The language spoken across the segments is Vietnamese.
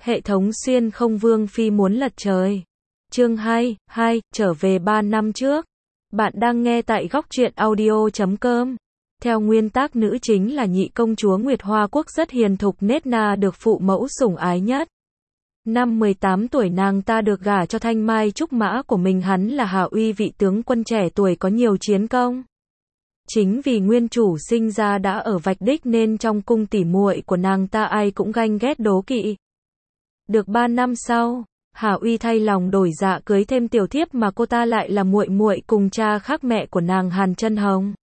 Hệ thống xuyên không vương phi muốn lật trời. Chương 2, trở về 3 năm trước. Bạn đang nghe tại góc truyện audio.com. Theo nguyên tác nữ chính là nhị công chúa Nguyệt Hoa Quốc rất hiền thục nết na được phụ mẫu sủng ái nhất. Năm 18 tuổi nàng ta được gả cho thanh mai trúc mã của mình, hắn là Hà Uy, vị tướng quân trẻ tuổi có nhiều chiến công. Chính vì nguyên chủ sinh ra đã ở vạch đích nên trong cung tỉ muội của nàng ta ai cũng ganh ghét đố kỵ. Được 3 năm sau, Hà Uy thay lòng đổi dạ cưới thêm tiểu thiếp mà cô ta lại là muội muội cùng cha khác mẹ của nàng Hàn Chân Hồng.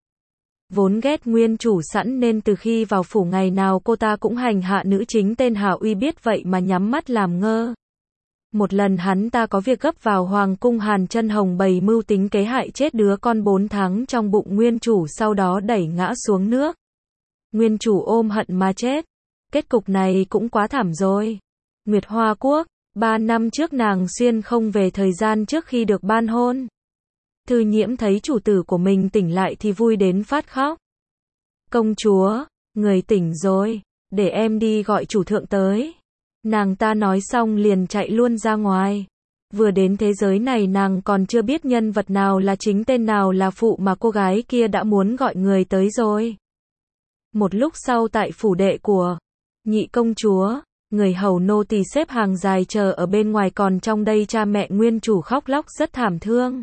Vốn ghét nguyên chủ sẵn nên từ khi vào phủ ngày nào cô ta cũng hành hạ nữ chính tên Hà Uy, biết vậy mà nhắm mắt làm ngơ. Một lần hắn ta có việc gấp vào hoàng cung, Hàn Chân Hồng bày mưu tính kế hại chết đứa con 4 tháng trong bụng nguyên chủ, sau đó đẩy ngã xuống nước. Nguyên chủ ôm hận mà chết. Kết cục này cũng quá thảm rồi. Nguyệt Hoa Quốc, 3 năm trước nàng xuyên không về thời gian trước khi được ban hôn. Thư Nhiễm thấy chủ tử của mình tỉnh lại thì vui đến phát khóc. Công chúa, người tỉnh rồi, để em đi gọi chủ thượng tới. Nàng ta nói xong liền chạy luôn ra ngoài. Vừa đến thế giới này nàng còn chưa biết nhân vật nào là chính tên nào là phụ mà cô gái kia đã muốn gọi người tới rồi. Một lúc sau tại phủ đệ của nhị công chúa, người hầu nô tỳ xếp hàng dài chờ ở bên ngoài, còn trong đây cha mẹ nguyên chủ khóc lóc rất thảm thương.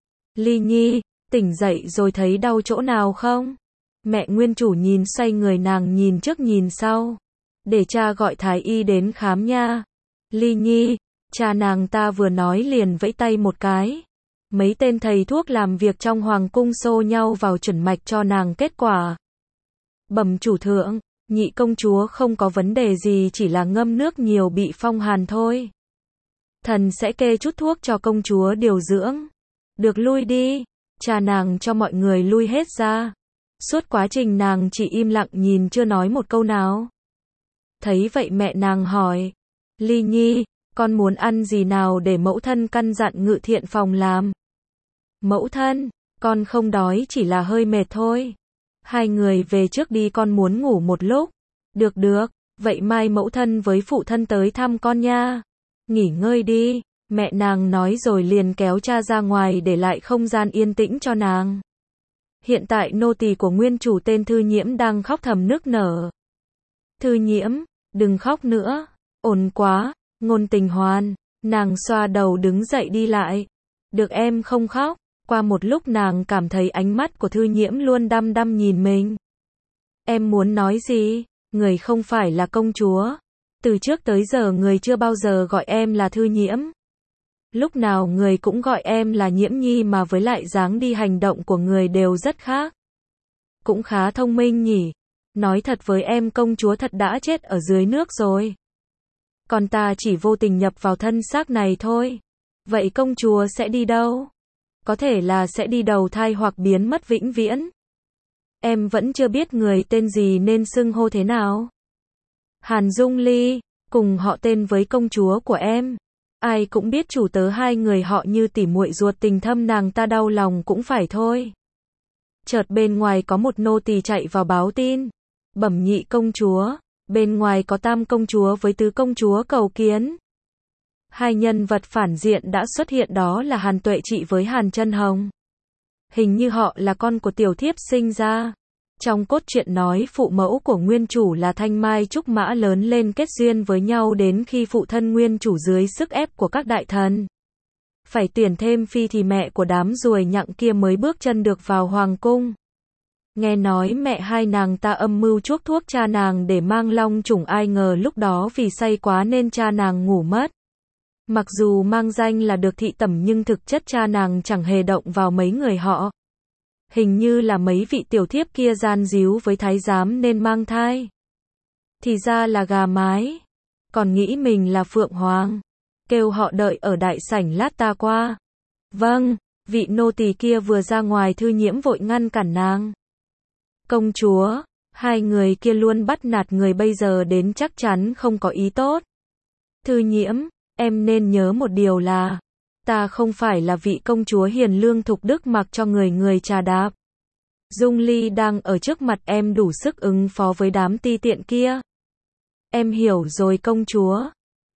Ly Nhi, tỉnh dậy rồi, thấy đau chỗ nào không? Mẹ nguyên chủ nhìn xoay người, nàng nhìn trước nhìn sau. Để cha gọi thái y đến khám nha. Ly Nhi, cha nàng ta vừa nói liền vẫy tay một cái. Mấy tên thầy thuốc làm việc trong hoàng cung xô nhau vào chuẩn mạch cho nàng kết quả. Bẩm chủ thượng, nhị công chúa không có vấn đề gì, chỉ là ngâm nước nhiều bị phong hàn thôi. Thần sẽ kê chút thuốc cho công chúa điều dưỡng. Được, lui đi. Cha nàng cho mọi người lui hết ra. Suốt quá trình nàng chỉ im lặng nhìn, chưa nói một câu nào. Thấy vậy mẹ nàng hỏi, Ly Nhi, con muốn ăn gì nào để mẫu thân căn dặn Ngự Thiện phòng làm? Mẫu thân, con không đói, chỉ là hơi mệt thôi. Hai người về trước đi, con muốn ngủ một lúc. Được, vậy mai mẫu thân với phụ thân tới thăm con nha. Nghỉ ngơi đi, mẹ nàng nói rồi liền kéo cha ra ngoài để lại không gian yên tĩnh cho nàng. Hiện tại nô tỳ của nguyên chủ tên Thư Nhiễm đang khóc thầm nức nở. Thư Nhiễm, đừng khóc nữa, ổn quá. Ngôn Tình Hoan, nàng xoa đầu đứng dậy đi lại. Được, em không khóc. Qua một lúc nàng cảm thấy ánh mắt của Thư Nhiễm luôn đăm đăm nhìn mình. Em muốn nói gì? Người không phải là công chúa. Từ trước tới giờ người chưa bao giờ gọi em là Thư Nhiễm. Lúc nào người cũng gọi em là Nhiễm Nhi, mà với lại dáng đi hành động của người đều rất khác. Cũng khá thông minh nhỉ. Nói thật với em, công chúa thật đã chết ở dưới nước rồi. Còn ta chỉ vô tình nhập vào thân xác này thôi. Vậy công chúa sẽ đi đâu? Có thể là sẽ đi đầu thai hoặc biến mất vĩnh viễn. Em vẫn chưa biết người tên gì nên xưng hô thế nào. Hàn Dung Ly, cùng họ tên với công chúa của em. Ai cũng biết chủ tớ hai người họ như tỉ muội ruột, tình thâm, nàng ta đau lòng cũng phải thôi. Chợt bên ngoài có một nô tỳ chạy vào báo tin. Bẩm nhị công chúa, bên ngoài có tam công chúa với tứ công chúa cầu kiến. Hai nhân vật phản diện đã xuất hiện, đó là Hàn Tuệ Trị với Hàn Chân Hồng. Hình như họ là con của tiểu thiếp sinh ra. Trong cốt truyện nói phụ mẫu của nguyên chủ là thanh mai trúc mã lớn lên kết duyên với nhau, đến khi phụ thân nguyên chủ dưới sức ép của các đại thần phải tuyển thêm phi thì mẹ của đám ruồi nhặng kia mới bước chân được vào hoàng cung. Nghe nói mẹ hai nàng ta âm mưu chuốc thuốc cha nàng để mang long chủng, ai ngờ lúc đó vì say quá nên cha nàng ngủ mất. Mặc dù mang danh là được thị tẩm nhưng thực chất cha nàng chẳng hề động vào mấy người họ. Hình như là mấy vị tiểu thiếp kia gian díu với thái giám nên mang thai. Thì ra là gà mái. Còn nghĩ mình là Phượng Hoàng. Kêu họ đợi ở đại sảnh lát ta qua. Vâng, vị nô tỳ kia vừa ra ngoài, Thư Nhiễm vội ngăn cản nàng. Công chúa, hai người kia luôn bắt nạt người, bây giờ đến chắc chắn không có ý tốt. Thư Nhiễm, em nên nhớ một điều là, ta không phải là vị công chúa hiền lương thục đức mặc cho người trà đạp. Dung Ly đang ở trước mặt em, đủ sức ứng phó với đám ti tiện kia. Em hiểu rồi công chúa.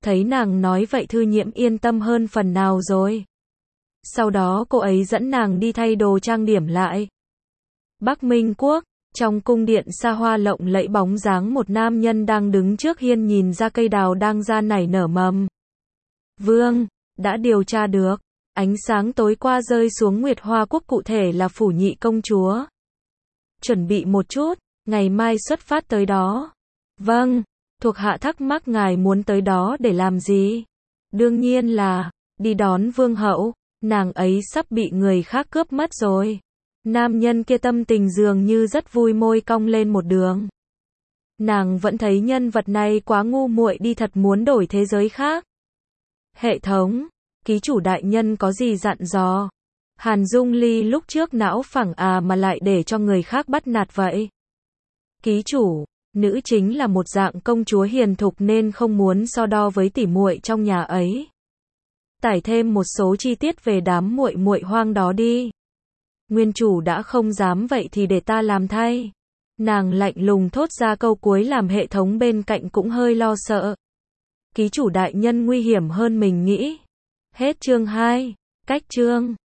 Thấy nàng nói vậy Thư Nhiễm yên tâm hơn phần nào rồi. Sau đó cô ấy dẫn nàng đi thay đồ trang điểm lại. Bắc Minh Quốc, trong cung điện xa hoa lộng lẫy bóng dáng một nam nhân đang đứng trước hiên nhìn ra cây đào đang ra nảy nở mầm. Vương, đã điều tra được, ánh sáng tối qua rơi xuống Nguyệt Hoa Quốc cụ thể là phủ nhị công chúa. Chuẩn bị một chút, ngày mai xuất phát tới đó. Vâng, thuộc hạ thắc mắc ngài muốn tới đó để làm gì? Đương nhiên là, đi đón vương hậu, nàng ấy sắp bị người khác cướp mất rồi. Nam nhân kia tâm tình dường như rất vui, môi cong lên một đường. Nàng vẫn thấy nhân vật này quá ngu muội đi, thật muốn đổi thế giới khác. Hệ thống, ký chủ đại nhân có gì dặn dò? Hàn Dung Ly lúc trước não phẳng mà lại để cho người khác bắt nạt vậy. Ký chủ, nữ chính là một dạng công chúa hiền thục nên không muốn so đo với tỉ muội trong nhà ấy. Tải thêm một số chi tiết về đám muội muội hoang đó đi. Nguyên chủ đã không dám vậy thì để ta làm thay. Nàng lạnh lùng thốt ra câu cuối làm hệ thống bên cạnh cũng hơi lo sợ. Ký chủ đại nhân nguy hiểm hơn mình nghĩ. Hết chương 2, cách chương.